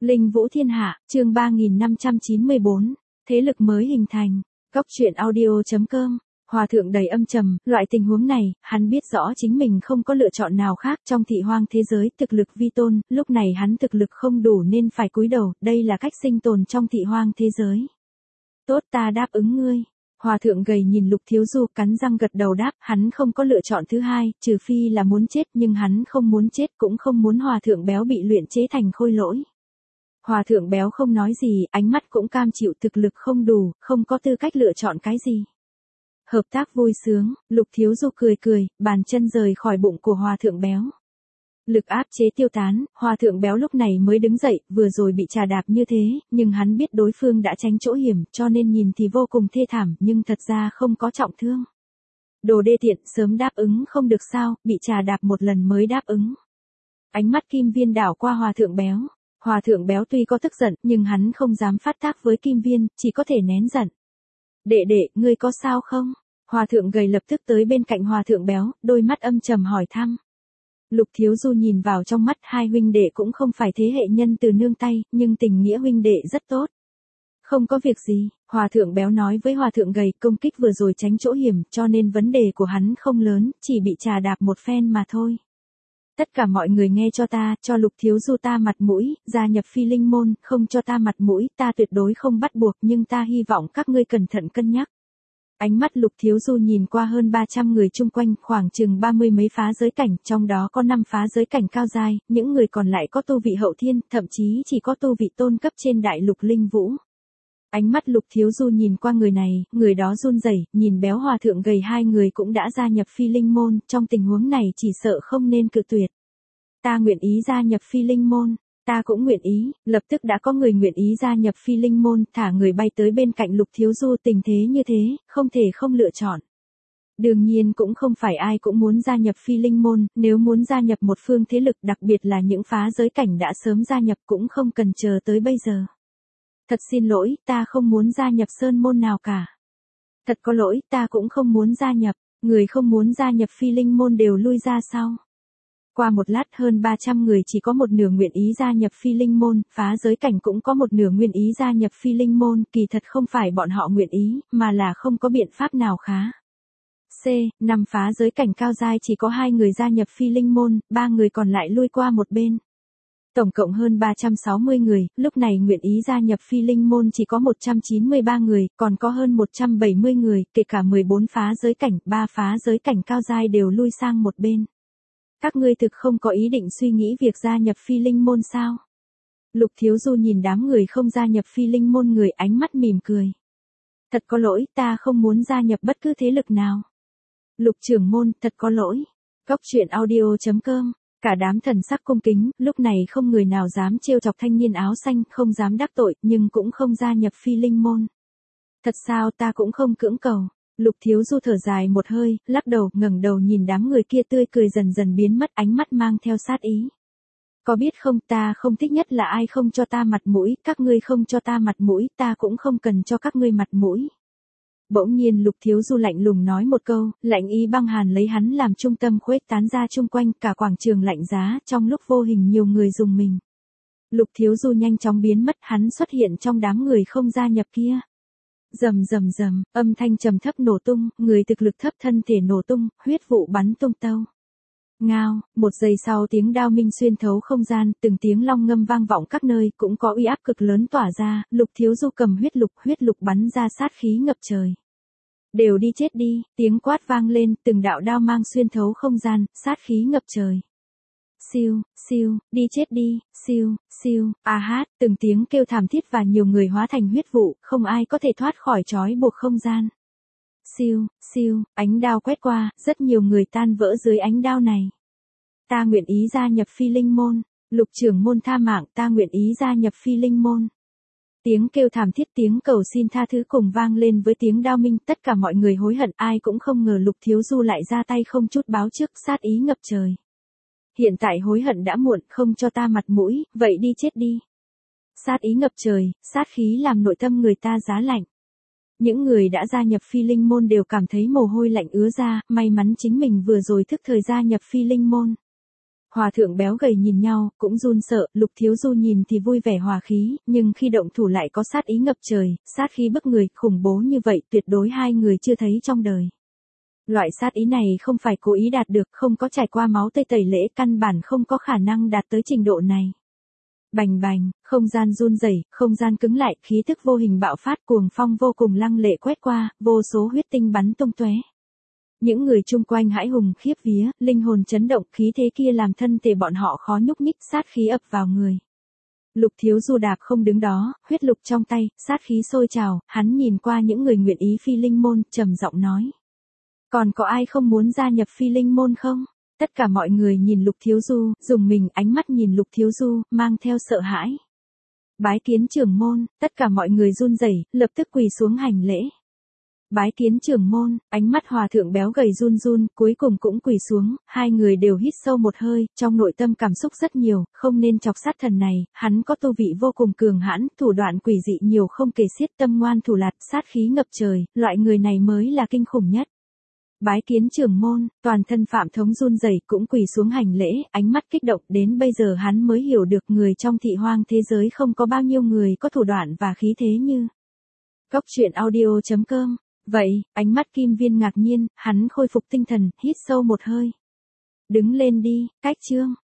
Linh Vũ Thiên Hạ, chương 3594, thế lực mới hình thành. Góc truyện audio.com. Hòa thượng đầy âm trầm, loại tình huống này, hắn biết rõ chính mình không có lựa chọn nào khác trong thị hoang thế giới, thực lực vi tôn, lúc này hắn thực lực không đủ nên phải cúi đầu, đây là cách sinh tồn trong thị hoang thế giới. Tốt, ta đáp ứng ngươi. Hòa thượng gầy nhìn Lục Thiếu Du, cắn răng gật đầu đáp, hắn không có lựa chọn thứ hai, trừ phi là muốn chết, nhưng hắn không muốn chết, cũng không muốn hòa thượng béo bị luyện chế thành khôi lỗi. Hòa thượng béo không nói gì, ánh mắt cũng cam chịu, thực lực không đủ, không có tư cách lựa chọn cái gì. Hợp tác vui sướng, Lục Thiếu Du cười cười, bàn chân rời khỏi bụng của hòa thượng béo. Lực áp chế tiêu tán, hòa thượng béo lúc này mới đứng dậy, vừa rồi bị trà đạp như thế, nhưng hắn biết đối phương đã tránh chỗ hiểm, cho nên nhìn thì vô cùng thê thảm, nhưng thật ra không có trọng thương. Đồ đê tiện, sớm đáp ứng không được sao, bị trà đạp một lần mới đáp ứng. Ánh mắt Kim Viên đảo qua hòa thượng béo. Hòa thượng béo tuy có tức giận, nhưng hắn không dám phát tác với Kim Viên, chỉ có thể nén giận. Đệ đệ, ngươi có sao không? Hòa thượng gầy lập tức tới bên cạnh hòa thượng béo, đôi mắt âm trầm hỏi thăm. Lục Thiếu Du nhìn vào trong mắt, hai huynh đệ cũng không phải thế hệ nhân từ nương tay, nhưng tình nghĩa huynh đệ rất tốt. Không có việc gì, hòa thượng béo nói với hòa thượng gầy, công kích vừa rồi tránh chỗ hiểm, cho nên vấn đề của hắn không lớn, chỉ bị trà đạp một phen mà thôi. Tất cả mọi người nghe cho ta, cho Lục Thiếu Du ta mặt mũi, gia nhập Phi Linh môn, không cho ta mặt mũi, ta tuyệt đối không bắt buộc, nhưng ta hy vọng các ngươi cẩn thận cân nhắc. Ánh mắt Lục Thiếu Du nhìn qua hơn 300 người chung quanh, khoảng chừng 30 mấy phá giới cảnh, trong đó có 5 phá giới cảnh cao giai, những người còn lại có tu vị hậu thiên, thậm chí chỉ có tu vị tôn cấp trên đại lục linh vũ. Ánh mắt Lục Thiếu Du nhìn qua người này, người đó run rẩy, nhìn béo hòa thượng gầy, hai người cũng đã gia nhập Phi Linh môn, trong tình huống này chỉ sợ không nên cự tuyệt. Ta nguyện ý gia nhập Phi Linh môn. Ta cũng nguyện ý, lập tức đã có người nguyện ý gia nhập Phi Linh môn, thả người bay tới bên cạnh Lục Thiếu Du, tình thế như thế, không thể không lựa chọn. Đương nhiên cũng không phải ai cũng muốn gia nhập Phi Linh môn, nếu muốn gia nhập một phương thế lực, đặc biệt là những phá giới cảnh đã sớm gia nhập, cũng không cần chờ tới bây giờ. Thật xin lỗi, ta không muốn gia nhập sơn môn nào cả. Thật có lỗi, ta cũng không muốn gia nhập, người không muốn gia nhập Phi Linh môn đều lui ra sau. Qua một lát hơn 300 người chỉ có một nửa nguyện ý gia nhập Phi Linh môn, phá giới cảnh cũng có một nửa nguyện ý gia nhập Phi Linh môn, kỳ thật không phải bọn họ nguyện ý, mà là không có biện pháp nào khá. C. 5 phá giới cảnh cao giai chỉ có 2 người gia nhập Phi Linh môn, 3 người còn lại lui qua một bên. Tổng cộng hơn 360 người, lúc này nguyện ý gia nhập Phi Linh môn chỉ có 193 người, còn có hơn 170 người, kể cả 14 phá giới cảnh, 3 phá giới cảnh cao giai đều lui sang một bên. Các ngươi thực không có ý định suy nghĩ việc gia nhập Phi Linh môn sao? Lục Thiếu Du nhìn đám người không gia nhập Phi Linh môn người, ánh mắt mỉm cười. Thật có lỗi, ta không muốn gia nhập bất cứ thế lực nào. Lục trưởng môn, thật có lỗi. Góc truyện audio.com. Cả đám thần sắc cung kính, lúc này không người nào dám trêu chọc thanh niên áo xanh, không dám đắc tội, nhưng cũng không gia nhập Phi Linh môn. Thật sao, ta cũng không cưỡng cầu. Lục Thiếu Du thở dài một hơi, lắc đầu, ngẩng đầu nhìn đám người kia, tươi cười dần dần biến mất, ánh mắt mang theo sát ý. Có biết không, ta không thích nhất là ai không cho ta mặt mũi, các ngươi không cho ta mặt mũi, ta cũng không cần cho các ngươi mặt mũi. Bỗng nhiên Lục Thiếu Du lạnh lùng nói một câu, lạnh ý băng hàn lấy hắn làm trung tâm khuếch tán ra chung quanh, cả quảng trường lạnh giá, trong lúc vô hình nhiều người dùng mình. Lục Thiếu Du nhanh chóng biến mất, hắn xuất hiện trong đám người không gia nhập kia. Rầm rầm rầm, âm thanh trầm thấp nổ tung, người thực lực thấp thân thể nổ tung, huyết vụ bắn tung tâu. Ngao, một giây sau tiếng đao minh xuyên thấu không gian, từng tiếng long ngâm vang vọng các nơi, cũng có uy áp cực lớn tỏa ra, Lục Thiếu Du cầm huyết lục bắn ra sát khí ngập trời. Đều đi chết đi, tiếng quát vang lên, từng đạo đao mang xuyên thấu không gian, sát khí ngập trời. Siêu, siêu, đi chết đi, siêu, siêu, a hát, từng tiếng kêu thảm thiết và nhiều người hóa thành huyết vụ, không ai có thể thoát khỏi trói buộc không gian. Siêu, siêu, ánh đao quét qua, rất nhiều người tan vỡ dưới ánh đao này. Ta nguyện ý gia nhập Phi Linh môn, Lục trưởng môn tha mạng, ta nguyện ý gia nhập Phi Linh môn. Tiếng kêu thảm thiết, tiếng cầu xin tha thứ cùng vang lên với tiếng đao minh, tất cả mọi người hối hận, ai cũng không ngờ Lục Thiếu Du lại ra tay không chút báo trước, sát ý ngập trời. Hiện tại hối hận đã muộn, không cho ta mặt mũi, vậy đi chết đi. Sát ý ngập trời, sát khí làm nội tâm người ta giá lạnh. Những người đã gia nhập Phi Linh môn đều cảm thấy mồ hôi lạnh ứa ra, may mắn chính mình vừa rồi thức thời gia nhập Phi Linh môn. Hòa thượng béo gầy nhìn nhau, cũng run sợ, Lục Thiếu Du nhìn thì vui vẻ hòa khí, nhưng khi động thủ lại có sát ý ngập trời, sát khí bức người, khủng bố như vậy tuyệt đối hai người chưa thấy trong đời. Loại sát ý này không phải cố ý đạt được, không có trải qua máu tươi tẩy lễ, căn bản không có khả năng đạt tới trình độ này. Bành bành, không gian run rẩy, không gian cứng lại, khí thức vô hình bạo phát, cuồng phong vô cùng lăng lệ quét qua, vô số huyết tinh bắn tung tóe. Những người chung quanh hãi hùng khiếp vía, linh hồn chấn động, khí thế kia làm thân thể bọn họ khó nhúc nhích, sát khí ập vào người. Lục Thiếu Du đạp không đứng đó, huyết lục trong tay, sát khí sôi trào, hắn nhìn qua những người nguyện ý phi linh môn, trầm giọng nói. Còn có ai không muốn gia nhập phi linh môn không? Tất cả mọi người nhìn Lục Thiếu Du, dùng mình ánh mắt nhìn Lục Thiếu Du, mang theo sợ hãi. Bái kiến trưởng môn, tất cả mọi người run rẩy, lập tức quỳ xuống hành lễ. Bái kiến trưởng môn, ánh mắt hòa thượng béo gầy run run, cuối cùng cũng quỳ xuống, hai người đều hít sâu một hơi, trong nội tâm cảm xúc rất nhiều, không nên chọc sát thần này, hắn có tu vị vô cùng cường hãn, thủ đoạn quỷ dị nhiều không kể xiết, tâm ngoan thủ lạt, sát khí ngập trời, loại người này mới là kinh khủng nhất. Bái kiến trưởng môn, toàn thân Phạm Thống run rẩy cũng quỳ xuống hành lễ, ánh mắt kích động, đến bây giờ hắn mới hiểu được người trong thị hoang thế giới không có bao nhiêu người có thủ đoạn và khí thế như. Cốc truyện audio.com. Vậy, ánh mắt Kim Viên ngạc nhiên, hắn khôi phục tinh thần, hít sâu một hơi. Đứng lên đi, cách chương.